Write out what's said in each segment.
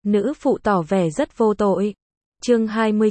Nữ phụ tỏ vẻ rất vô tội. Chương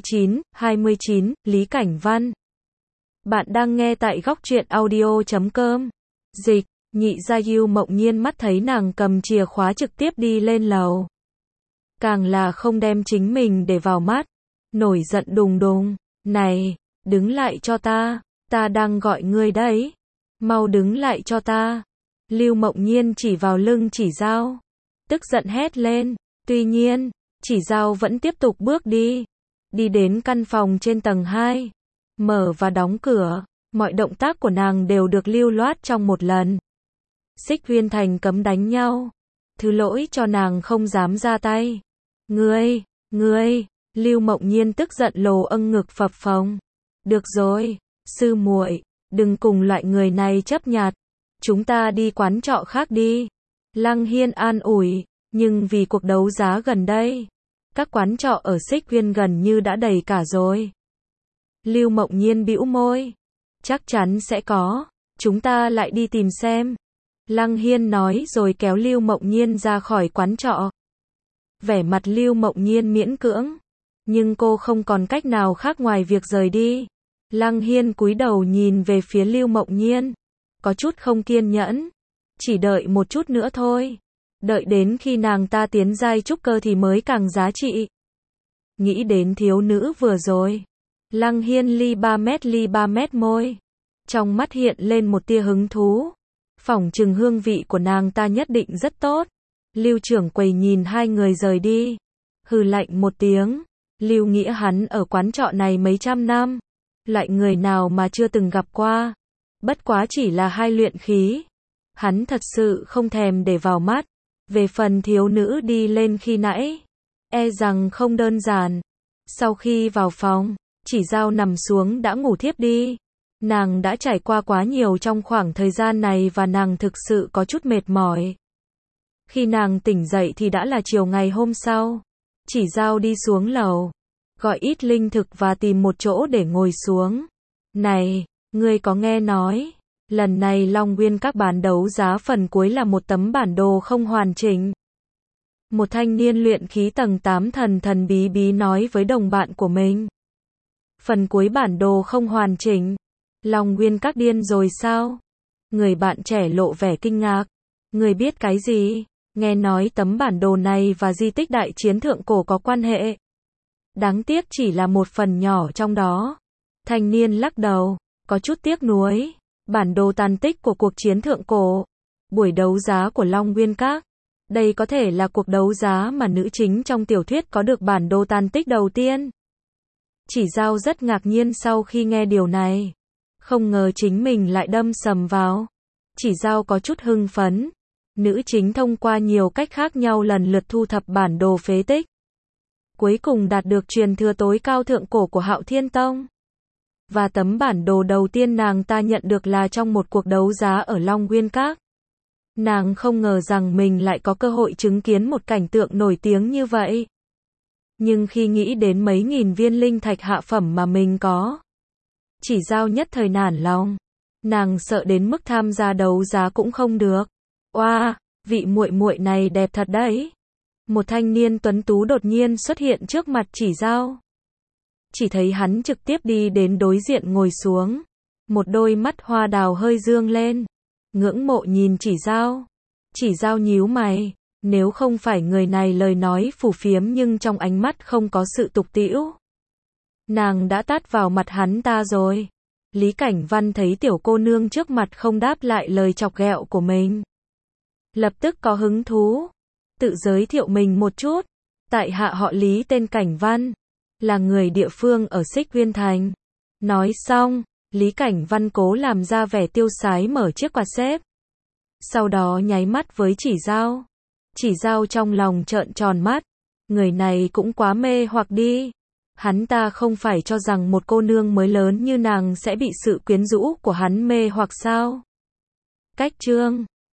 29, Lý Cảnh Văn. Bạn đang nghe tại góc truyện audio.com. Dịch, nhị gia Yu Mộng Nhiên mắt thấy nàng cầm chìa khóa trực tiếp đi lên lầu. Càng là không đem chính mình để vào mắt. Nổi giận đùng đùng. Này, đứng lại cho ta đang gọi ngươi đấy. Mau đứng lại cho ta. Lưu Mộng Nhiên chỉ vào lưng Chỉ Dao. Tức giận hét lên. Tuy nhiên, Chỉ Dao vẫn tiếp tục bước đi. Đi đến căn phòng trên tầng 2. Mở và đóng cửa. Mọi động tác của nàng đều được lưu loát trong một lần. Xích Huyên Thành cấm đánh nhau. Thứ lỗi cho nàng không dám ra tay. Ngươi, Lưu Mộng Nhiên tức giận lồ âng ngực phập phồng. Được rồi, sư muội, đừng cùng loại người này chấp nhặt. Chúng ta đi quán trọ khác đi. Lăng Hiên an ủi, nhưng vì cuộc đấu giá gần đây, các quán trọ ở Xích Huyên gần như đã đầy cả rồi. Lưu Mộng Nhiên bĩu môi. Chắc chắn sẽ có, chúng ta lại đi tìm xem. Lăng Hiên nói rồi kéo Lưu Mộng Nhiên ra khỏi quán trọ. Vẻ mặt Lưu Mộng Nhiên miễn cưỡng, nhưng cô không còn cách nào khác ngoài việc rời đi. Lăng Hiên cúi đầu nhìn về phía Lưu Mộng Nhiên, có chút không kiên nhẫn. Chỉ đợi một chút nữa thôi. Đợi đến khi nàng ta tiến giai trúc cơ thì mới càng giá trị. Nghĩ đến thiếu nữ vừa rồi, Lăng Hiên ly 3 mét môi. Trong mắt hiện lên một tia hứng thú. Phỏng chừng hương vị của nàng ta nhất định rất tốt. Lưu trưởng quầy nhìn hai người rời đi, hừ lạnh một tiếng. Lưu Nghĩa hắn ở quán trọ này mấy trăm năm, loại người nào mà chưa từng gặp qua. Bất quá chỉ là hai luyện khí, hắn thật sự không thèm để vào mắt. Về phần thiếu nữ đi lên khi nãy, e rằng không đơn giản. Sau khi vào phòng, Chỉ Dao nằm xuống đã ngủ thiếp đi. Nàng đã trải qua quá nhiều trong khoảng thời gian này và nàng thực sự có chút mệt mỏi. Khi nàng tỉnh dậy thì đã là chiều ngày hôm sau. Chỉ Dao đi xuống lầu, gọi ít linh thực và tìm một chỗ để ngồi xuống. Này, ngươi có nghe nói, lần này Long Nguyên các bán đấu giá phần cuối là một tấm bản đồ không hoàn chỉnh. Một thanh niên luyện khí tầng 8 thần bí bí nói với đồng bạn của mình. Phần cuối bản đồ không hoàn chỉnh. Long Nguyên các điên rồi sao? Người bạn trẻ lộ vẻ kinh ngạc. Người biết cái gì? Nghe nói tấm bản đồ này và di tích đại chiến thượng cổ có quan hệ. Đáng tiếc chỉ là một phần nhỏ trong đó. Thanh niên lắc đầu, có chút tiếc nuối. Bản đồ tàn tích của cuộc chiến thượng cổ. Buổi đấu giá của Long Nguyên các. Đây có thể là cuộc đấu giá mà nữ chính trong tiểu thuyết có được bản đồ tàn tích đầu tiên. Chỉ Dao rất ngạc nhiên sau khi nghe điều này. Không ngờ chính mình lại đâm sầm vào. Chỉ Dao có chút hưng phấn. Nữ chính thông qua nhiều cách khác nhau lần lượt thu thập bản đồ phế tích. Cuối cùng đạt được truyền thừa tối cao thượng cổ của Hạo Thiên Tông. Và tấm bản đồ đầu tiên nàng ta nhận được là trong một cuộc đấu giá ở Long Nguyên Các. Nàng không ngờ rằng mình lại có cơ hội chứng kiến một cảnh tượng nổi tiếng như vậy. Nhưng khi nghĩ đến mấy nghìn viên linh thạch hạ phẩm mà mình có, Chỉ Dao nhất thời nản lòng. Nàng sợ đến mức tham gia đấu giá cũng không được. Oa, vị muội muội này đẹp thật đấy. Một thanh niên tuấn tú đột nhiên xuất hiện trước mặt Chỉ Dao. Chỉ thấy hắn trực tiếp đi đến đối diện ngồi xuống. Một đôi mắt hoa đào hơi dương lên. Ngưỡng mộ nhìn Chỉ Dao. Chỉ Dao nhíu mày. Nếu không phải người này lời nói phù phiếm nhưng trong ánh mắt không có sự tục tĩu, nàng đã tát vào mặt hắn ta rồi. Lý Cảnh Văn thấy tiểu cô nương trước mặt không đáp lại lời chọc ghẹo của mình, lập tức có hứng thú. Tự giới thiệu mình một chút. Tại hạ họ Lý tên Cảnh Văn, là người địa phương ở Xích Huyên Thành. Nói xong, Lý Cảnh Văn cố làm ra vẻ tiêu sái mở chiếc quạt xếp. Sau đó nháy mắt với Chỉ Dao. Chỉ Dao trong lòng trợn tròn mắt. Người này cũng quá mê hoặc đi. Hắn ta không phải cho rằng một cô nương mới lớn như nàng sẽ bị sự quyến rũ của hắn mê hoặc sao? Cách chương